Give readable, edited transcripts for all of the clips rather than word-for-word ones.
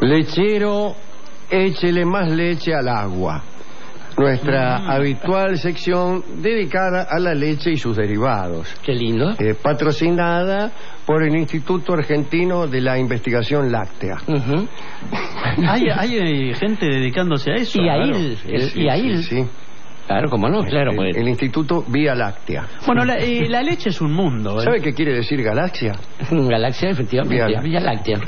Lechero, échele más leche al agua. Nuestra habitual sección dedicada a la leche y sus derivados. Qué lindo. Patrocinada por el Instituto Argentino de la Investigación Láctea. Hay gente dedicándose a eso. Y a él. Sí. Claro, cómo no, claro. El Instituto Vía Láctea. Bueno, la leche es un mundo. ¿Sabe qué quiere decir galaxia? Galaxia, efectivamente. Vía Láctea.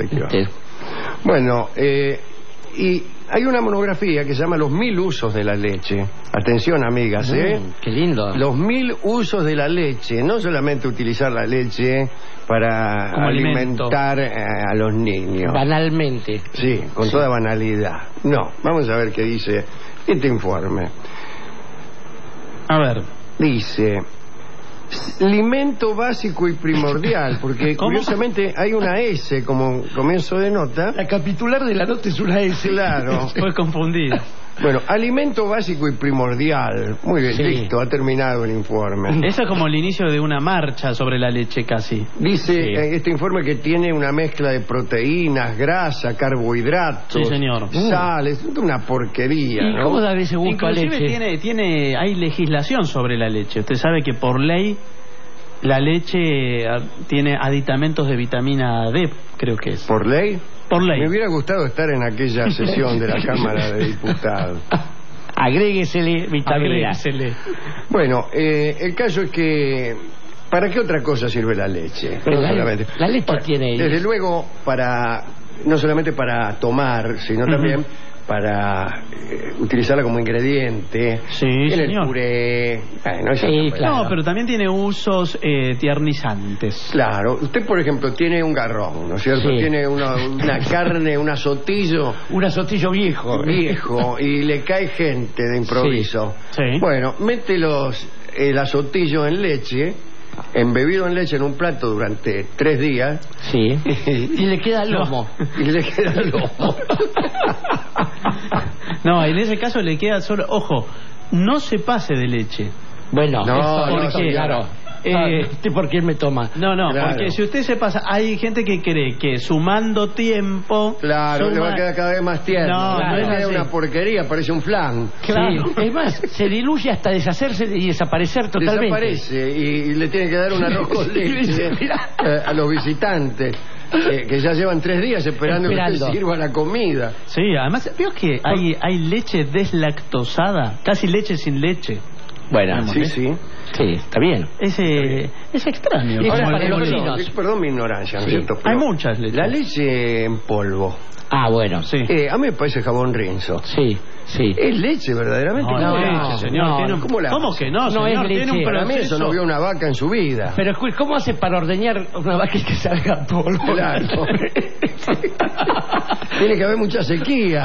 Bueno, y hay una monografía que se llama Los 1000 usos de la leche. Atención, amigas, Qué lindo. Los 1000 usos de la leche. No solamente utilizar la leche para como alimentar a los niños. Banalmente. Sí, con toda banalidad. No, vamos a ver qué dice este informe. A ver. Dice... alimento básico y primordial, porque curiosamente hay una S como comienzo de nota. La capitular de la nota es una S. Claro. Fue confundida. Bueno, alimento básico y primordial. Muy bien, Sí. listo, ha terminado el informe. Eso es como el inicio de una marcha sobre la leche casi. Dice este informe que tiene una mezcla de proteínas, grasa, carbohidratos, Sí, señor. sales, una porquería, ¿Y ¿no? cómo da ese gusto a Inclusive leche? hay legislación sobre la leche. Usted sabe que por ley la leche tiene aditamentos de vitamina D, creo que es. ¿Por ley? Por ley. Me hubiera gustado estar en aquella sesión de la Cámara de Diputados. Agréguesele vitamina. Agréguesele. Bueno, el caso es que... ¿para qué otra cosa sirve la leche? Pero No la solamente. leche Bueno, tiene... desde luego, no solamente para tomar, sino también para utilizarla como ingrediente. Sí, en señor. el puré. Bueno, eso Sí, está claro. No, pero también tiene usos tiernizantes. Claro, usted por ejemplo tiene un garrón, ¿no es cierto? Sí. Tiene una carne, un azotillo Un azotillo viejo. y le cae gente de improviso. Sí. Sí. Bueno, mete el azotillo en leche, embebido en leche en un plato durante 3 días Sí. Y le queda lomo. y le queda el lomo. No, en ese caso le queda solo... Ojo, no se pase de leche. Bueno, No, eso, no, porque, claro. ¿Usted por qué me toma? No, Claro. porque si usted se pasa... Hay gente que cree que sumando tiempo... Claro, le va a quedar cada vez más tierno. No, no no es queda así. una porquería, parece un flan. Claro. Sí. Es más, se diluye hasta deshacerse y desaparecer totalmente. Desaparece y le tiene que dar un arroz con leche a los visitantes que ya llevan 3 días esperando que usted sirva la comida. Sí, además, veo que hay leche deslactosada, casi leche sin leche. Bueno, Sí, sí. sí, está bien. Es extraño. Y como para el- los como el- chinos. Perdón mi ignorancia, ¿no es cierto? Hay Pero muchas leches. la leche en polvo, Ah, bueno. Sí. a mí me parece jabón Rinzo. Sí, sí. ¿Es leche verdaderamente? No, No, leche, señor. no, tiene un- ¿cómo la ¿Cómo hace? que no, No señor? es Tiene un leche. Para mí eso proceso. no vio una vaca en su vida. Pero ¿cómo hace para ordeñar una vaca y que salga polvo? Claro. Tiene que haber mucha sequía.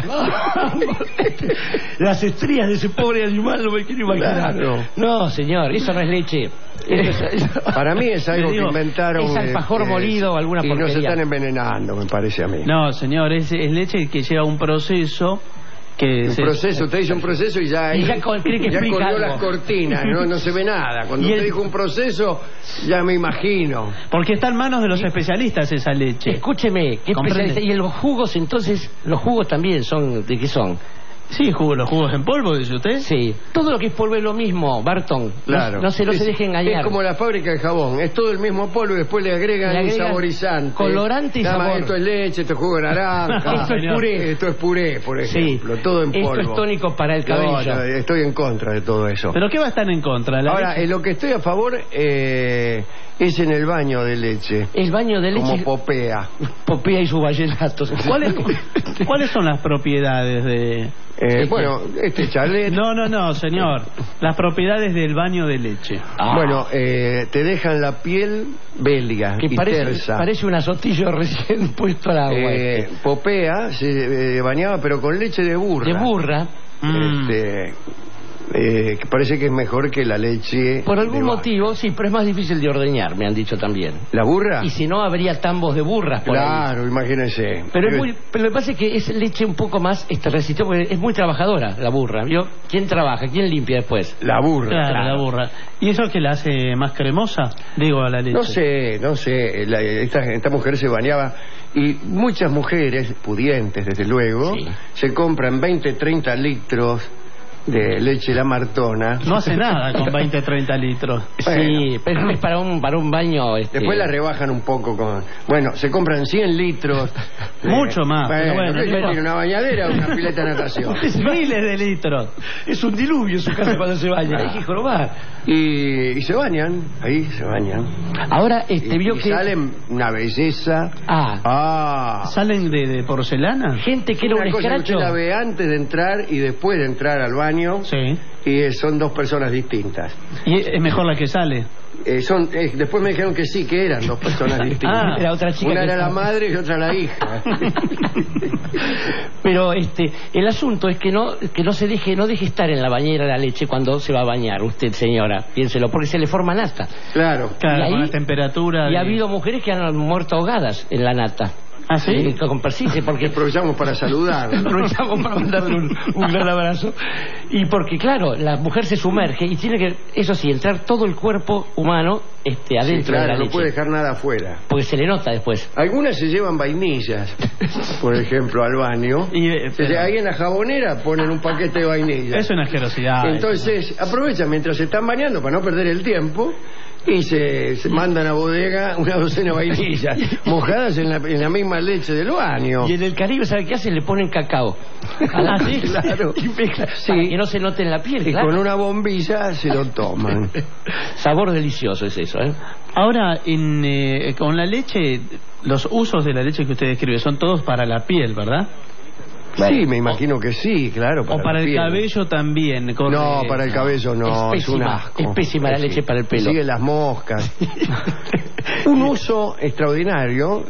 Las estrías de ese pobre animal no me quiero imaginar. Claro. No, señor, eso no es leche. Para mí es algo Le digo, que inventaron. es alfajor molido o alguna y no se porquería. están envenenando, me parece a mí. No, señor, es leche que lleva un proceso que Un proceso, usted dice un proceso y ya ahí Y ya cree que ya explica colgó algo. las cortinas, no se ve nada. Cuando Y usted el- dijo un proceso, ya me imagino. Porque está en manos de los especialistas esa leche. Escúcheme, ¿qué ¿Comprende? especialista? Y los jugos, entonces, los jugos también son, ¿de qué son? Sí, los jugos en polvo, dice usted. Sí, todo lo que es polvo es lo mismo, Barton. Claro. No se deje engañar. Es como la fábrica de jabón, es todo el mismo polvo y después le agregan, Le un agregan saborizante. colorante y Nada más, sabor. esto es leche, esto es jugo de naranja. Esto es puré. Esto es puré, por Sí. ejemplo. Todo en polvo. Esto es tónico para el cabello. No, estoy en contra de todo eso. ¿Pero qué va a estar en contra? ¿La Ahora, leche? en lo que estoy a favor es en el baño de leche. El baño de leche, Como Popea. Popea y sus vallenatos. ¿Cuáles son las propiedades de...? Bueno, este chalet. No, señor. Las propiedades del baño de leche. Bueno, te dejan la piel belga Que y tersa. parece un azotillo recién puesto al agua. Popea se bañaba pero con leche de burra. De burra. Que parece que es mejor que la leche Por algún de vaca. motivo, sí, pero es más difícil de ordeñar, me han dicho también. ¿La burra? Y si no, habría tambos de burras por ahí. Claro, imagínense. Pero me parece que es leche un poco más resistente, porque es muy trabajadora la burra. ¿Vio? ¿Quién trabaja? ¿Quién limpia después? La burra. Claro, la burra. ¿Y eso que la hace más cremosa? Digo, a la leche. No sé. Esta mujer se bañaba Y muchas mujeres, pudientes desde luego, Sí. se compran 20, 30 litros de leche La Martona. No hace nada con 20, 30 litros. Sí, pero es para un baño... Después la rebajan un poco con... Bueno, se compran 100 litros. Mucho más, pero bueno, ¿qué no tiene, una bañadera o una pileta de natación? Miles de litros. Es un diluvio en su casa cuando se baña. Hay que jorobar. Y se bañan, ahí se bañan. Ahora, vio Y que... salen una belleza. Ah, ¿Salen de porcelana? gente que era un Una cosa que escracho. usted la ve antes de entrar y después de entrar al baño. Sí. Y son dos personas distintas. ¿Y es mejor la que sale? Después me dijeron que sí, que eran dos personas distintas. Era otra chica. Una que era la estaba- madre y otra la hija. Pero el asunto es que no deje estar en la bañera la leche cuando se va a bañar usted, señora, piénselo, porque se le forma nata. Claro. Claro, Y ahí- con la temperatura. Y ha habido mujeres que han muerto ahogadas en la nata. ¿Ah, sí? Con persiste, porque Aprovechamos para saludar. aprovechamos para mandarle un gran abrazo. Y porque, claro, la mujer se sumerge y tiene que, eso sí, entrar todo el cuerpo humano adentro Sí, de claro, la no leche. puede dejar nada afuera. Porque se le nota después. Algunas se llevan vainillas, por ejemplo, al baño. Ahí en la jabonera ponen un paquete de vainillas. Es una asquerosidad. Entonces aprovechan mientras se están bañando para no perder el tiempo y se mandan a bodega una docena de vainillas mojadas en la misma leche del baño. Y en el Caribe, ¿sabe qué hacen? Le ponen cacao. Ah, sí, claro. Sí. Para que no se note en la piel. Y claro. con una bombilla se lo toman. Sabor delicioso es eso, ¿eh? Ahora, con la leche, los usos de la leche que usted describe son todos para la piel, ¿verdad? Sí, me imagino que sí, claro. O para la el piel. cabello también. No, para el cabello no, Es es un pésima, asco. es pésima la leche para el pelo. Siguen las moscas. Un uso extraordinario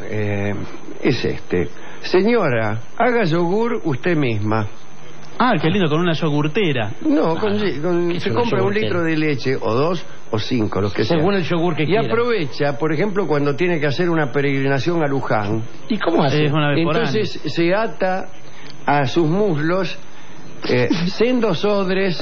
es este. Señora, haga yogur usted misma. Ah, qué lindo, con una yogurtera. No, ¿qué es se una compra un yogurtera? litro de leche, o 2 o 5, los que sean. Según el yogur que Y quiera. aprovecha, por ejemplo, cuando tiene que hacer una peregrinación a Luján. ¿Y cómo hace? Es una vez por año. Entonces se ata a sus muslos sendos odres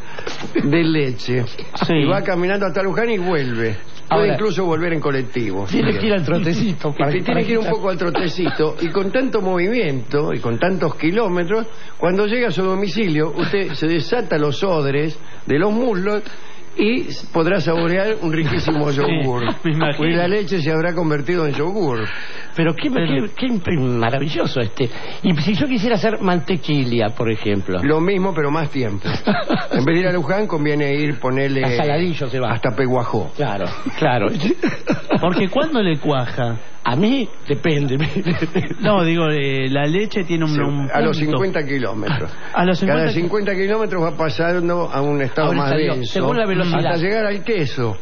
de leche. Sí. Y va caminando hasta Luján y vuelve. Puede Ahora, incluso volver en colectivo. Tiene que ir al trotecito. Tiene que ir un poco al trotecito. Y con tanto movimiento y con tantos kilómetros, cuando llega a su domicilio, usted se desata los odres de los muslos y podrá saborear un riquísimo yogur. me imagino. Y la leche se habrá convertido en yogur. Pero qué maravilloso Y si yo quisiera hacer mantequilla, por ejemplo. Lo mismo, pero más tiempo. En vez de ir a Luján, conviene ir, ponerle... A Saladillo se va. Hasta Peguajó. Claro, claro. Porque ¿cuándo le cuaja? A mí depende. No, digo, la leche tiene un a los punto. 50 kilómetros. A los 50 Cada 50 kilómetros va pasando a un estado Ahora más salió, denso. según la velocidad. Hasta llegar al queso.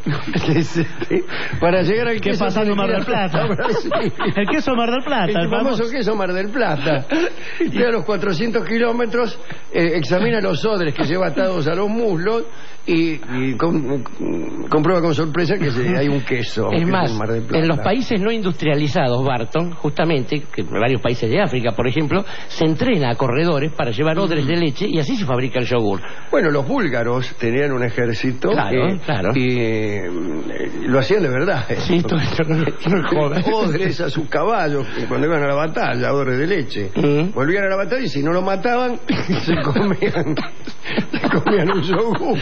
Para llegar al ¿Qué queso... pasa en tiene Mar que ir del Plata? hasta Brasil. El queso Mar del Plata, El famoso queso Mar del Plata. Y a los 400 kilómetros examina los odres que lleva atados a los muslos y comprueba con sorpresa que hay un queso. Es que más, el Mar del Plata. en los países no industrializados, Barton, justamente, que en varios países de África, por ejemplo, se entrena a corredores para llevar odres de leche y así se fabrica el yogur. Bueno, los búlgaros tenían un ejército Claro. y lo hacían de verdad. Sí, todo esto no es joda. Odres a sus caballos cuando iban a la batalla, odres de leche. Volvían a la batalla y si no lo mataban, se comían un yogur.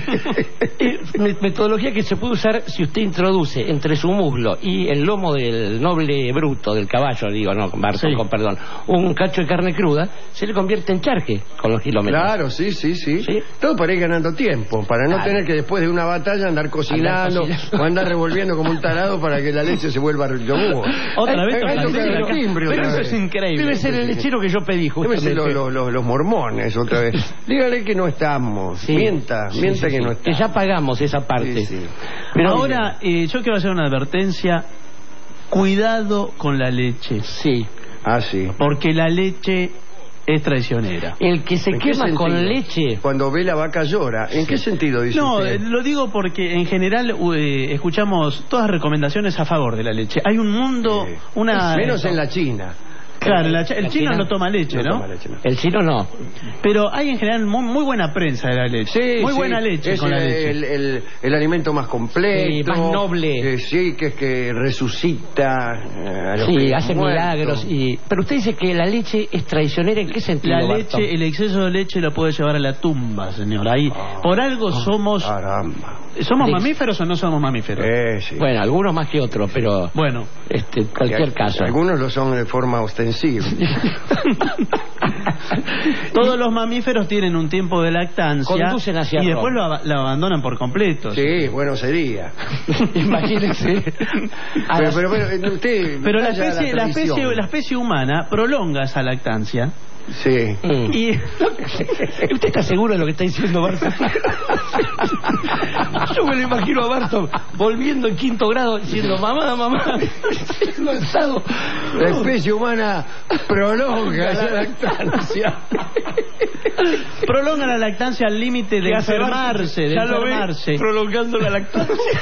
Metodología que se puede usar si usted introduce entre su muslo y el lomo del noble bruto, del caballo, Barton, Sí. con perdón, un cacho de carne cruda, se le convierte en charque con los kilómetros. Claro, sí. Sí. Todo para ir ganando tiempo, para no Claro. tener que después de una batalla andar cocinando o andar revolviendo como un tarado para que la leche se vuelva yogur. Otra vez Hay que toca tocar el el timbre Pero otra eso vez. es increíble. Debe ser el lechero que yo pedí, Deben ser justamente. los mormones otra vez. Dígale que no estamos. Sí. Mienta Sí, que sí. no Que estamos. ya pagamos esa parte. Sí. Pero ahora, yo quiero hacer una advertencia. Cuidado con la leche. Sí. Ah, sí. Porque la leche es traicionera. El que se ¿En qué quema con sentido? leche. Cuando ve la vaca llora. ¿En qué sentido dice No, usted? lo digo porque en general escuchamos todas recomendaciones a favor de la leche. Hay un mundo, Sí. una... Menos en la China. Claro, el chino no toma leche, ¿no? toma leche, no. El chino no. Pero hay en general muy buena prensa de la leche. Sí, muy sí, buena leche es con la leche. el alimento más completo, Sí, más noble. Sí, que es que resucita a los Sí, que hace han muerto. milagros. Pero usted dice que la leche es traicionera, ¿en qué sentido? La Bartón? leche, el exceso de leche lo puede llevar a la tumba, señor. Ahí, por algo somos... Caramba. ¿Somos Sí. mamíferos o no somos mamíferos? Sí. Bueno, algunos más que otros, pero Bueno, en cualquier caso. Algunos lo son de forma ostensiva. todos los mamíferos tienen un tiempo de lactancia Conducen hacia y después Roma. lo abandonan por completo. Sí, bueno sería. Imagínense. Pero usted Pero la vaya a tradición. especie humana prolonga esa lactancia. Sí. Y ¿Usted está seguro de lo que está diciendo Barton? Yo me lo imagino a Barton volviendo en 5º grado diciendo mamá, lanzado. La especie humana prolonga esa lactancia. prolonga la lactancia al límite de ¿Qué hace enfermarse, de Ya lo ve, enfermarse. prolongando la lactancia.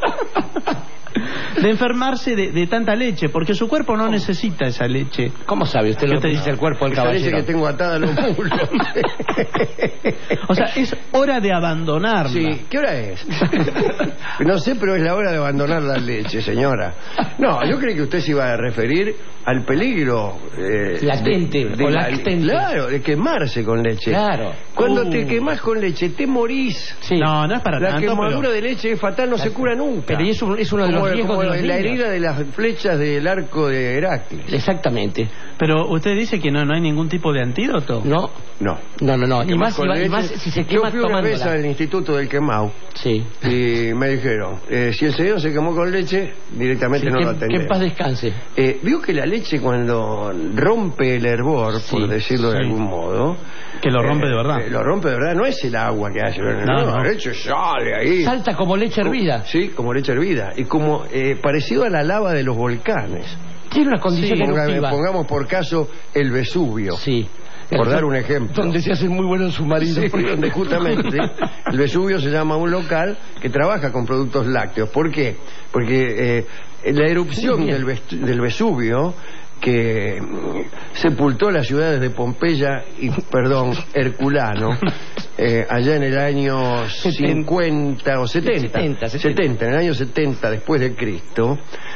De enfermarse de tanta leche, porque su cuerpo no necesita esa leche. ¿Cómo sabe usted lo que dice el cuerpo del Esa leche caballero? que tengo atada a los muslos. O sea, es hora de abandonarla. Sí, ¿qué hora es? No sé, pero es la hora de abandonar la leche, señora. No, yo creí que usted se iba a referir al peligro latente o lactente. Claro, de quemarse con leche. Claro. Cuando te quemas con leche, te morís. Sí. No, no es para La tanto, quemadura pero... de leche es fatal, no se cura nunca. Pero es uno de los riesgos como de los la niños. herida de las flechas del arco de Heracles. Exactamente. Pero usted dice que no hay ningún tipo de antídoto. No, No. no. Y Quemas más, con y leche. más si se Yo quema fui una vez tomándola. al instituto del quemado Sí. y me dijeron, si el señor se quemó con leche, directamente Sí, no lo que atendemos. en paz descanse. Vio que la leche cuando rompe el hervor, Sí, por decirlo de sí. algún modo, Que lo rompe de verdad. lo rompe de verdad, no es el agua que hace, No. la leche sale ahí. Salta como leche hervida. Sí, como leche hervida. Y como parecido a la lava de los volcanes. Tiene una condición eruptiva. Pongamos por caso el Vesubio. Sí. Por dar un ejemplo. Donde se hacen muy buenos submarinos. Sí, donde justamente el Vesubio se llama un local que trabaja con productos lácteos. ¿Por qué? Porque la erupción Muy bien. del Vesubio que sepultó las ciudades de Pompeya y, Herculano, allá en el año 50 o 70, en el año 70 después de Cristo,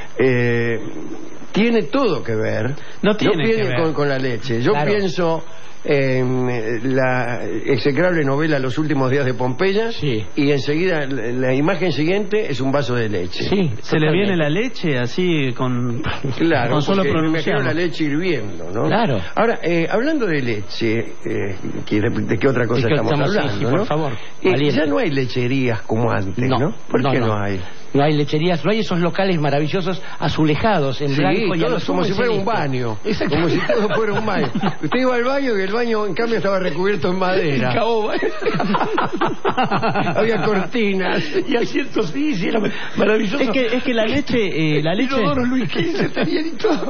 tiene todo que ver. No tiene que ver. Con la leche. Yo Claro. pienso en la execrable novela Los últimos días de Pompeya, Sí. y enseguida la imagen siguiente es un vaso de leche. Sí, Se le viene la leche así con Claro, con solo porque me imagino pronunciarlo. la leche hirviendo, ¿no? Claro. Ahora, hablando de leche, ¿de qué otra cosa ¿De qué estamos estamos? Sí, hablando? sí, por ¿no? favor, valiente. Ya no hay lecherías como antes, ¿no? ¿Por qué no hay? No hay lecherías, no hay esos locales maravillosos azulejados en Sí, blanco y a todo lo como sumo si en fuera un celeste. baño. Exacto. Como si todo fuera un baño. Usted iba al baño y el baño, en cambio, estaba recubierto en madera. Caoba. Había cortinas. Y asientos, sí, era maravilloso. Es que la leche Inodoro Luis XV tenían y todo.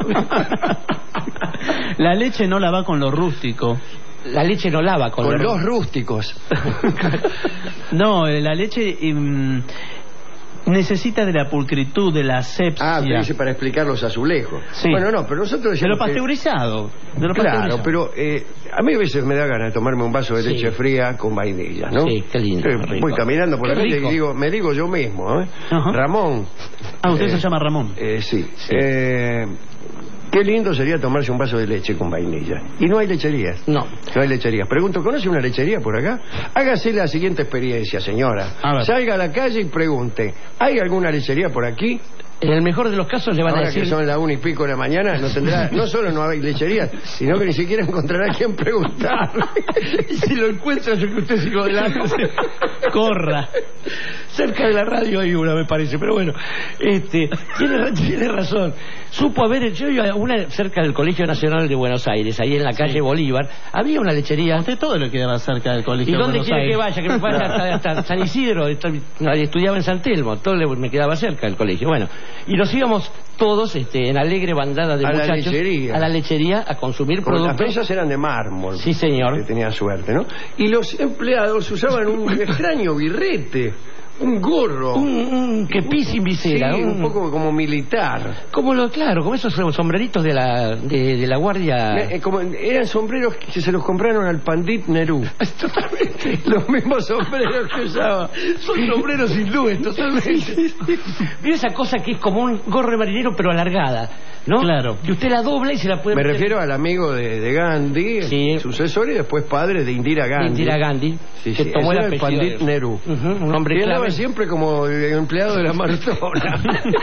la leche no la va con lo rústico. La leche no lava con Con lo- los rústicos. No, la leche necesita de la pulcritud, de la asepsia. Ah, usted dice para explicar los azulejos. Sí. Bueno, no, pero nosotros De decimos lo pasteurizado. De lo Claro, pasteurizado. pero a mí a veces me da ganas de tomarme un vaso de Sí. leche fría con vainilla, ¿no? Sí, qué lindo, qué rico. Voy caminando por Qué la calle rico. y me digo yo mismo, Ajá. Ramón. Usted se llama Ramón. Sí. Qué lindo sería tomarse un vaso de leche con vainilla. Y no hay lecherías. No. No hay lecherías. Pregunto, ¿conoce una lechería por acá? Hágase la siguiente experiencia, señora. A ver. Salga a la calle y pregunte, ¿hay alguna lechería por aquí? En el mejor de los casos le van a Ahora decir... que son las 1:00 de la mañana, no solo no hay lecherías, sino que ni siquiera encontrará a quien preguntar. Y si lo encuentra, yo que usted sigo delante. Corra. Cerca de la radio hay una, me parece, pero bueno, tiene razón. Supo haber, yo iba a una cerca del Colegio Nacional de Buenos Aires, ahí en la calle Bolívar, había una lechería. Usted todo lo quedaba cerca del ¿Y colegio de dónde Buenos quiere que Aires. vaya? Que me vaya hasta San Isidro. Estudiaba en San Telmo, me quedaba cerca del colegio. Bueno, y nos íbamos todos en alegre bandada de A la muchachos lechería. a la lechería a consumir Porque las productos. mesas eran de mármol. Sí, señor. Que tenía suerte, ¿no? Y los empleados usaban un extraño birrete. Un gorro. Un kepi sin visera. Sí, un poco como militar. Claro, como esos sombreritos de la guardia. Eran sombreros que se los compraron al Pandit Nehru. Totalmente. Los mismos sombreros que usaba. Son sombreros hindúes, totalmente. Vio esa cosa que es como un gorro de marinero, pero alargada, ¿no? Claro. Que usted la dobla y se la puede Me meter. refiero al amigo de Gandhi, sí, sucesor y después padre de Indira Gandhi. Sí, que tomó el Pandit Nehru. Un hombre que clave. andaba siempre como el empleado de la maratona.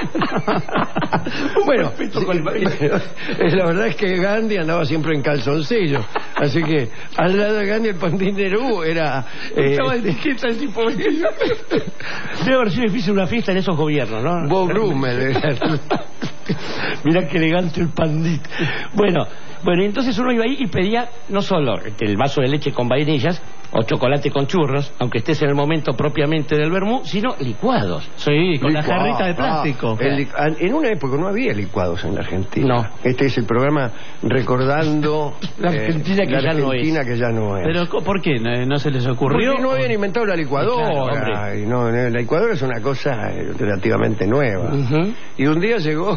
Bueno, la verdad es que Gandhi andaba siempre en calzoncillo. Así que al lado de Gandhi el Pandit Nehru era... Estaba en etiqueta el tipo. Debe haber sido difícil una fiesta en esos gobiernos, ¿no? Bob Brummel. Mirá qué elegante el Pandit. Bueno, entonces uno iba ahí y pedía no solo el vaso de leche con vainillas o chocolate con churros, aunque estés en el momento propiamente del vermú, sino licuados. Sí, con la jarrita de plástico. En una época no había licuados en la Argentina. No. Este es el programa recordando la Argentina, que ya no es. Pero ¿por qué? ¿No se les ocurrió? Porque no habían inventado la licuadora. Claro, y no, la licuadora es una cosa relativamente nueva. Y un día llegó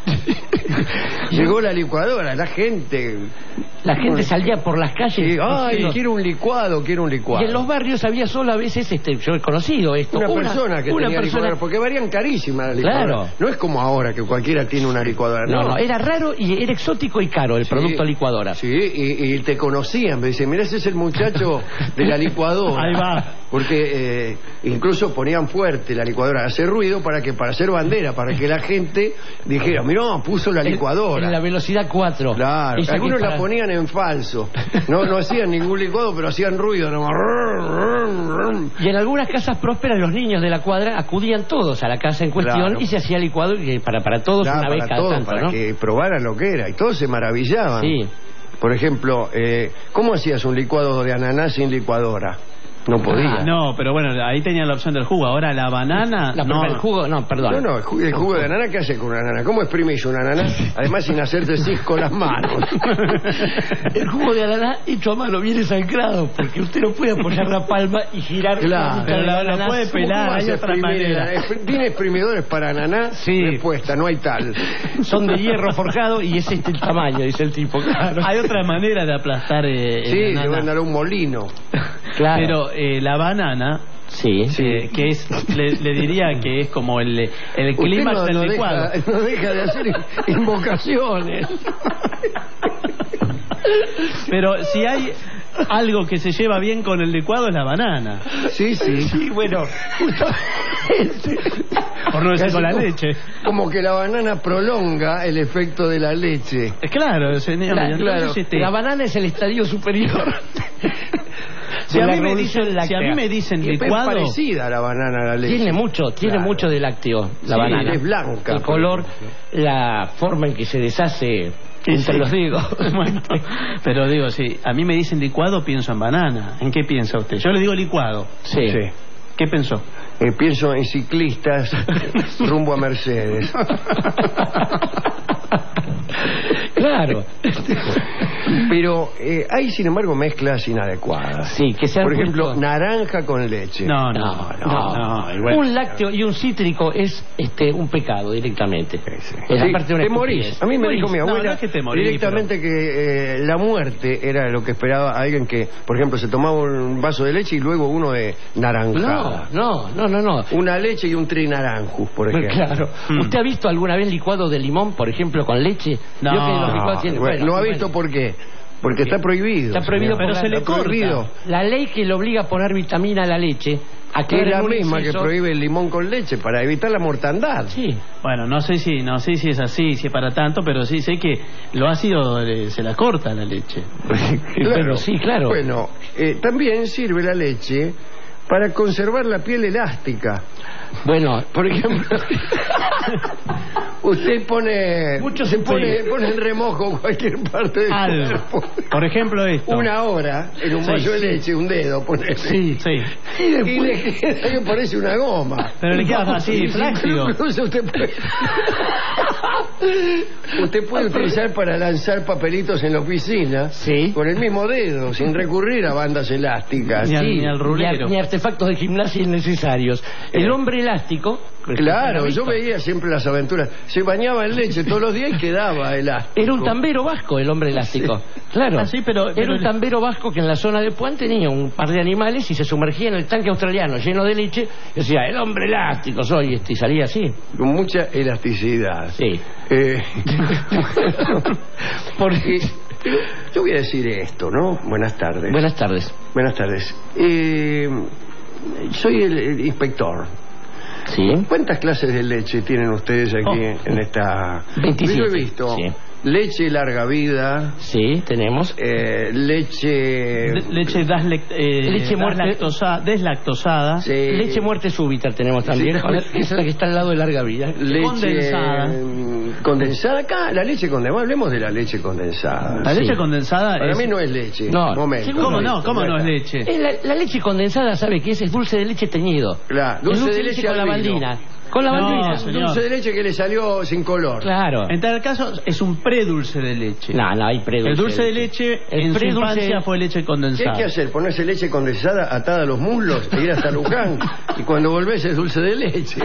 la licuadora, la gente salía por las calles. Ay, quiero un licuado. Y en los barrios había solo a veces, yo he conocido esto. Una persona que tenía licuadora, porque varían carísimas las licuadoras. Claro. No es como ahora que cualquiera tiene una licuadora. No, era raro y era exótico y caro el producto licuadora. Sí, y te conocían, me dicen, mirá, ese es el muchacho de la licuadora. Ahí va. Porque incluso ponían fuerte la licuadora, hacer ruido para hacer bandera, para que la gente dijera, mirá, puso la licuadora. En la velocidad 4. Claro, algunos la ponían en falso. No hacían ningún licuado, pero hacían ruido nomás. Y en algunas casas prósperas los niños de la cuadra acudían todos a la casa en cuestión, claro, y se hacía licuado para todos, una vez cada tanto, para ¿no? que probaran lo que era, y todos se maravillaban. Sí. Por ejemplo, ¿cómo hacías un licuado de ananá sin licuadora? No podía. No, pero bueno, ahí tenía la opción del jugo. Ahora la banana... El jugo, perdón. No, el jugo de ananá, ¿qué hace con una ananá? ¿Cómo exprimís una ananá? Además, sin hacerte cis con las manos. El jugo de ananá hecho a mano viene sangrado, porque usted no puede apoyar la palma y girar. Claro, pero la puede pelar, hay otra manera. ¿Tiene exprimidores para ananá? Sí. Respuesta, no hay tal. Son de hierro forjado y es el tamaño, dice el tipo. Claro. Hay otra manera de aplastar el ananá. Sí, le van a un molino. Claro. Pero la banana, sí, que es, le diría que es como el clímax del licuado. No deja de hacer invocaciones. Pero si hay algo que se lleva bien con el licuado es la banana. Sí, bueno, por no decir con la leche. Como que la banana prolonga el efecto de la leche. Claro, señor. Claro. La banana es el estadio superior. Si a mí me dicen licuado, es parecida a la banana a la leche. Tiene mucho de lácteo la banana. Es blanca. El color, la forma en que se deshace entre los dedos. Bueno, pero digo, si a mí me dicen licuado, pienso en banana. ¿En qué piensa usted? Yo le digo licuado. Sí. ¿Qué pensó? Pienso en ciclistas rumbo a Mercedes. Claro. Pero hay, sin embargo, mezclas inadecuadas. Sí, que sean, por ejemplo, naranja con leche. No. Bueno, un lácteo y un cítrico es un pecado directamente. Sí. Es aparte de una te morís. A mí me dijo mi abuela no es que te morís, directamente que la muerte era lo que esperaba alguien que, por ejemplo, se tomaba un vaso de leche y luego uno de naranja. No. Una leche y un trinaranjus, por ejemplo. Claro. ¿Usted ha visto alguna vez licuado de limón, por ejemplo, con leche? No. Yo que los licuados tienen, no ha visto por qué. Porque está prohibido. Está prohibido, pero se le corta. La ley que le obliga a poner vitamina a la leche, es la misma que prohíbe el limón con leche para evitar la mortandad. Sí. Bueno, no sé si es así, si es para tanto, pero sí sé que lo ácido se la corta la leche. Pero sí, claro. Bueno, también sirve la leche para conservar la piel elástica. Bueno, por ejemplo, Usted pone... Muchos se pone en remojo cualquier parte del Algo. cuerpo. Por ejemplo, esto. Una hora en un vaso de leche, un dedo, pone. Sí. Y le queda que parece una goma. Pero le queda así, flácido. Incluso usted puede utilizar para lanzar papelitos en la oficina con el mismo dedo, sin recurrir a bandas elásticas. Ni al rulero. Ni artefactos de gimnasia innecesarios. El hombre elástico... Claro, yo veía siempre las aventuras. Se bañaba en leche todos los días y quedaba elástico. Era un tambero vasco el hombre elástico. Claro. Era un tambero vasco que en la zona de Puan tenía un par de animales y se sumergía en el tanque australiano lleno de leche. Y decía, el hombre elástico soy, y salía así. Con mucha elasticidad. Sí. Porque yo voy a decir esto, ¿no? Buenas tardes. Buenas tardes. Buenas tardes. Soy el inspector. Sí. ¿Cuántas clases de leche tienen ustedes aquí en esta...? 27. Yo he visto leche larga vida. Sí, tenemos. Leche deslactosada. Sí. Leche muerte súbita tenemos también. Sí. Esa es la que está al lado de larga vida. Leche condensada. Acá, la leche condensada. Hablemos de la leche condensada. La leche condensada para mí no es leche. No. Momento. ¿Cómo no? ¿Cómo no es leche? La leche condensada, ¿sabe qué es? Es dulce de leche teñido. Claro, dulce de leche con la baldina. Con la baldina. Señor. Dulce de leche que le salió sin color. Claro. En tal caso es un predulce de leche. No, hay predulce. El dulce de leche en su infancia fue leche ¿Qué condensada. hay que hacer? Ponerse leche condensada atada a los muslos e ir hasta Luján. Y cuando volvés es dulce de leche.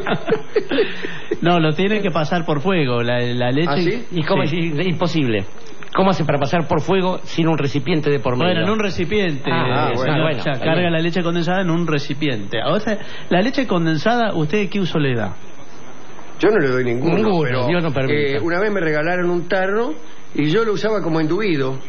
No, lo tiene que pasar por fuego. La leche. ¿Ah, sí? ¿Y cómo es imposible? ¿Cómo hace para pasar por fuego sin un recipiente de por medio? Bueno, en un recipiente. bueno, O sea, carga la leche condensada en un recipiente. Ahora, la leche condensada, ¿usted qué uso le da? Yo no le doy ninguno, pero Dios no permita. una vez me regalaron un tarro y yo lo usaba como enduido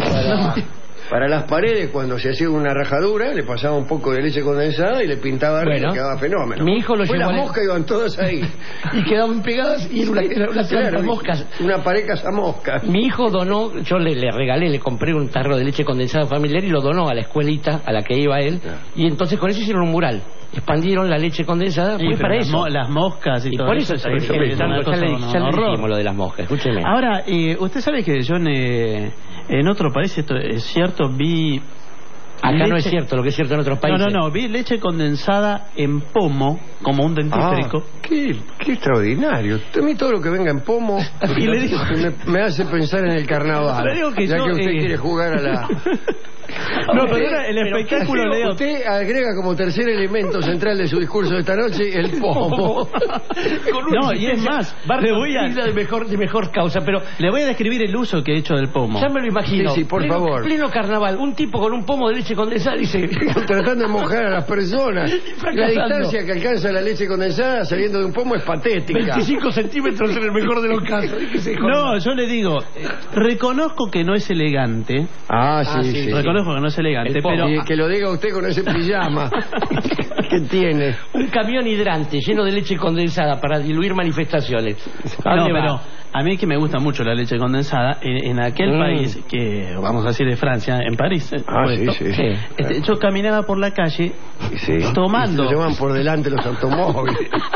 para las paredes. Cuando se hacía una rajadura le pasaba un poco de leche condensada y le pintaba arriba y quedaba fenómeno. Mi hijo lo Pues llevó las moscas iban todas ahí y quedaban pegadas y era una trampa de moscas. Una pareja a moscas. Mi hijo donó, yo le regalé, le compré un tarro de leche condensada familiar y lo donó a la escuelita a la que iba él. Y entonces con eso hicieron un mural. Expandieron la leche condensada para eso. Las moscas y todo por eso. Ya le dijimos lo de las moscas, escúcheme. Ahora, usted sabe que yo en otro país, esto es cierto, vi... Acá no es cierto, lo que es cierto en otros países. No, vi leche condensada en pomo, como un dentífrico. Qué extraordinario. A mí todo lo que venga en pomo y le digo, me hace pensar en el carnaval. Le digo que ya que usted quiere jugar a la... No, pero era el espectáculo de... Usted agrega como tercer elemento central de su discurso de esta noche el pomo. No, y es más, le voy a... de mejor causa, pero... Le voy a describir el uso que he hecho del pomo. Ya me lo imagino. Sí, por favor. Pleno carnaval, un tipo con un pomo de leche condensada dice... Tratando de mojar a las personas. La distancia que alcanza la leche condensada saliendo de un pomo es patética. 25 centímetros en el mejor de los casos. No, yo le digo, reconozco que no es elegante. Sí. Reconozco que no es elegante, pero... Y que lo diga usted con ese pijama que tiene. Un camión hidrante lleno de leche condensada para diluir manifestaciones. No, pero a mí que me gusta mucho la leche condensada, en aquel país que, vamos a decir, de Francia, en París, sí. Yo caminaba por la calle tomando... Y se llevan por delante los automóviles.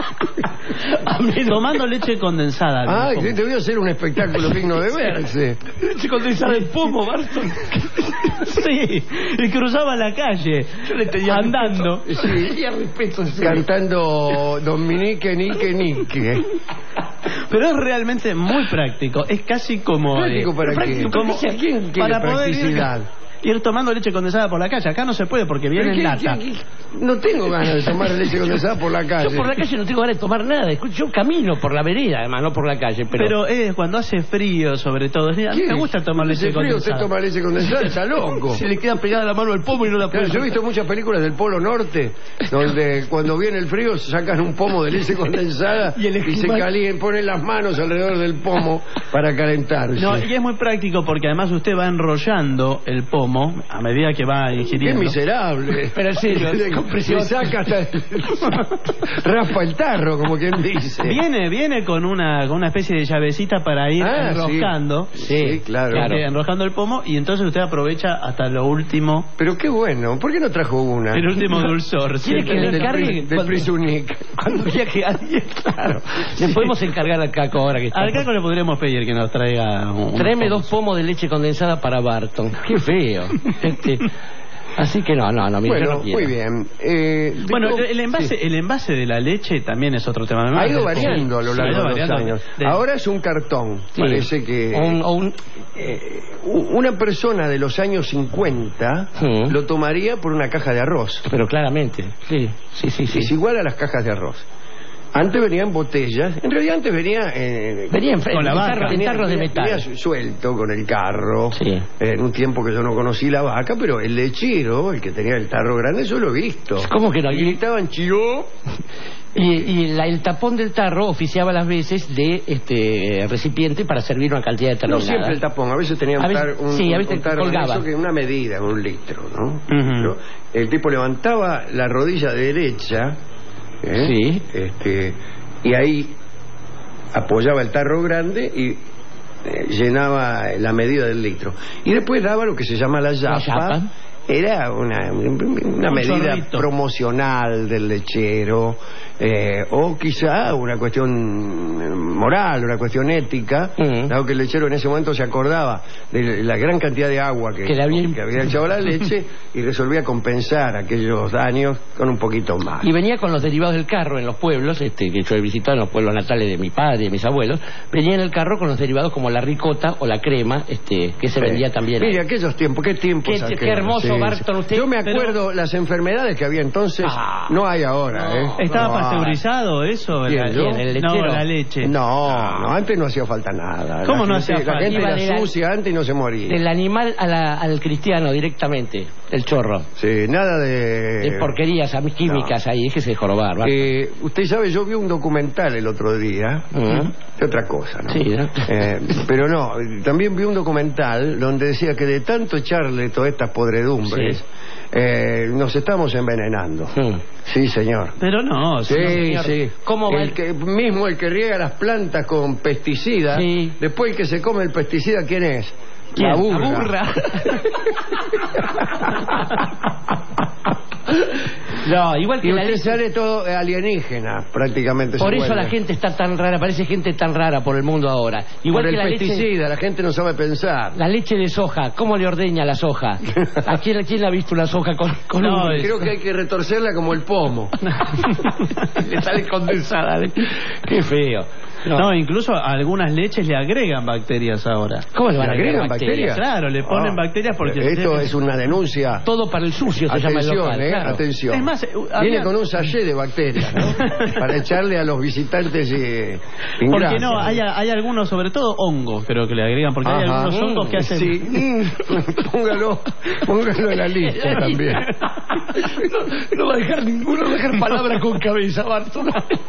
Tomando leche condensada. Te voy a hacer un espectáculo digno de verse. Leche condensada en pomo, Barton. Sí, y cruzaba la calle. Yo le tenía andando. Respeto, cantando Dominique, Nique. Pero es realmente muy práctico. Es casi como... ¿Práctico para qué? ¿Quién quiere para poder practicidad? Ir tomando leche condensada por la calle. Acá no se puede porque viene en lata. No tengo ganas de tomar leche condensada por la calle. Yo por la calle no tengo ganas de tomar nada. Yo camino por la vereda, además, no por la calle. Pero cuando hace frío, sobre todo. A mí me gusta tomar leche condensada. Usted toma leche condensada, está loco. Se le queda pegada la mano al pomo y no la puede. Yo he visto muchas películas del Polo Norte donde cuando viene el frío sacan un pomo de leche condensada y se calientan, ponen las manos alrededor del pomo para calentarse. No, y es muy práctico porque además usted va enrollando el pomo pomo a medida que va Qué ingiriendo. miserable. Pero en serio, Se saca hasta raspa el tarro, como quien dice. Viene con una especie de llavecita para ir Ah, enroscando. Sí, claro. Enroscando el pomo y entonces usted aprovecha hasta lo último. Pero qué bueno. ¿Por qué no trajo una? El último dulzor. ¿Quiere que le encargue Del Prisunic. cuando viaje alguien? Claro. Le podemos encargar al Caco ahora que está. Al Caco le podríamos pedir que nos traiga Tráeme 2 pomos de leche condensada para Barton. Qué feo. Así que no, mira, Bueno, yo no quiero. muy bien. Bueno, el envase de la leche también es otro tema. Ha ido variando a lo largo de los años. Ahora es un cartón. Sí. Parece que una persona de los años 50 lo tomaría por una caja de arroz. Pero claramente, sí. Es igual a las cajas de arroz. Antes venían botellas. En realidad antes venía Con la vaca. En tarros de metal. Venía suelto con el carro. Sí. En un tiempo que yo no conocí la vaca, pero el lechero, el que tenía el tarro grande, yo lo he visto. ¿Cómo que no? Y gritaban chió. El tapón del tarro oficiaba las veces de recipiente para servir una cantidad determinada. No siempre el tapón, a veces tenía un tarro colgaba. eso que una medida, 1 litro, ¿no? Uh-huh. El tipo levantaba la rodilla derecha, Sí. Y ahí apoyaba el tarro grande y llenaba la medida del litro. Y después daba lo que se llama la yapa. Era una medida chorrito promocional del lechero, o quizá una cuestión moral, una cuestión ética, dado que el lechero en ese momento se acordaba de la gran cantidad de agua que había echado la leche y resolvía compensar aquellos daños con un poquito más. Y venía con los derivados del carro en los pueblos, que yo he visitado en los pueblos natales de mi padre y de mis abuelos, venía en el carro con los derivados como la ricota o la crema, que se vendía también. Mire, aquellos tiempos, qué tiempos. Qué hermoso. Barton, usted. Yo me acuerdo las enfermedades que había entonces, no hay ahora. ¿Estaba pasteurizado eso? ¿Quién, yo? No, la leche. No, antes no hacía falta nada. ¿Cómo no hacía falta? La gente era sucia antes y no se moría. Del animal al cristiano directamente, el chorro. Sí, nada de porquerías químicas ahí, es que se jorobar. Usted sabe, yo vi un documental el otro día, de otra cosa, ¿no? Sí, ¿no? Pero no, también vi un documental donde decía que de tanto echarle todas estas podredumbres, nos estamos envenenando. Sí, señor. Pero no, sí. ¿Cómo va? El que riega las plantas con pesticidas, después el que se come el pesticida, ¿quién es? ¿Quién? La burra. La burra. No, igual que y la usted leche sale todo alienígena, prácticamente. Por eso la gente está tan rara, parece gente tan rara por el mundo ahora. Igual por que el la pesticida, la gente no sabe pensar. La leche de soja, ¿cómo le ordeña la soja? ¿A quién ha visto una soja con no, creo que hay que retorcerla como el pomo. Le sale condensada. Qué feo. No, incluso a algunas leches le agregan bacterias ahora. ¿Cómo le van a agregar bacterias? Claro, le ponen bacterias porque... Esto es una denuncia. Todo para el sucio se llama el local. Claro. Atención. Es más, viene con un sachet de bacterias, ¿no? Para echarle a los visitantes ingratos. Porque no, hay algunos, sobre todo hongos, creo que le agregan, porque hay algunos hongos que hacen... Sí. Póngalo en la lista también. No va a dejar ninguno, no va a dejar palabra con cabeza, Barton.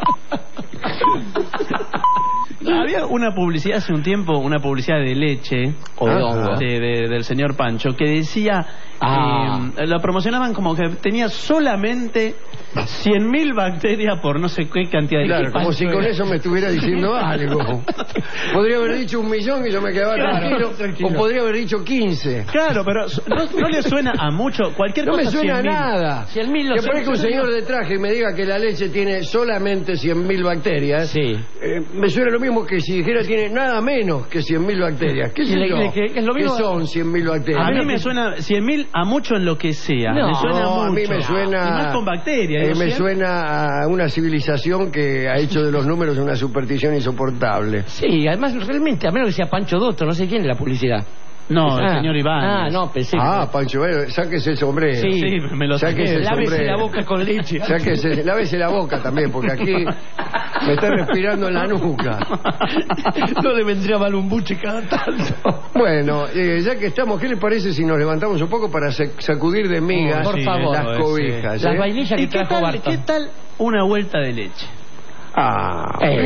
Había una publicidad hace un tiempo, una publicidad de leche o de hongo del señor Pancho, que decía, lo promocionaban como que tenía solamente 100.000 bacterias por no sé qué cantidad de... Claro, como si con eso me estuviera diciendo algo. Podría haber dicho 1.000.000 y yo me quedaba tranquilo. O podría haber dicho 15. Claro, pero no le suena a mucho. Cualquier cosa. No me suena a nada. 100.000 que parezca un señor de traje y me diga que la leche tiene solamente 100.000 bacterias. Sí. Me suena lo mismo que si dijera tiene nada menos que 100.000 bacterias. ¿Qué sé yo? Es lo mismo. ¿Qué son 100.000 bacterias? A mí me suena 100.000 a mucho en lo que sea. No, me suena mucho. A mí me suena... Y más con bacterias. me suena a una civilización que ha hecho de los números una superstición insoportable. Sí, además realmente, a menos que sea Pancho Dotto, no sé quién es la publicidad. No, el señor Iván. No, pensé. Pancho, sáquese el sombrero. Sí, me lo saqué. Lávese la boca con leche. Lávese la boca también, porque aquí me está respirando en la nuca. No le vendría mal un buche cada tanto. Bueno, ya que estamos, ¿qué le parece si nos levantamos un poco para sacudir de migas por favor, las cobijas? Las vainillas que trajo Barton. ¿Qué tal una vuelta de leche?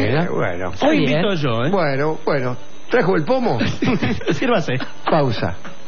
Bueno. Hoy invito yo, Bueno. ¿Trajo el pomo? Sírvase. Pausa.